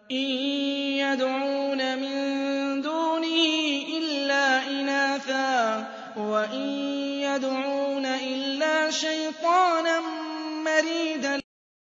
إِن يَدْعُونَ مِن دُونِهِ إِلَّا إِنَاثًا وَإِن يَدْعُونَ إِلَّا شَيْطَانًا مَّرِيدًا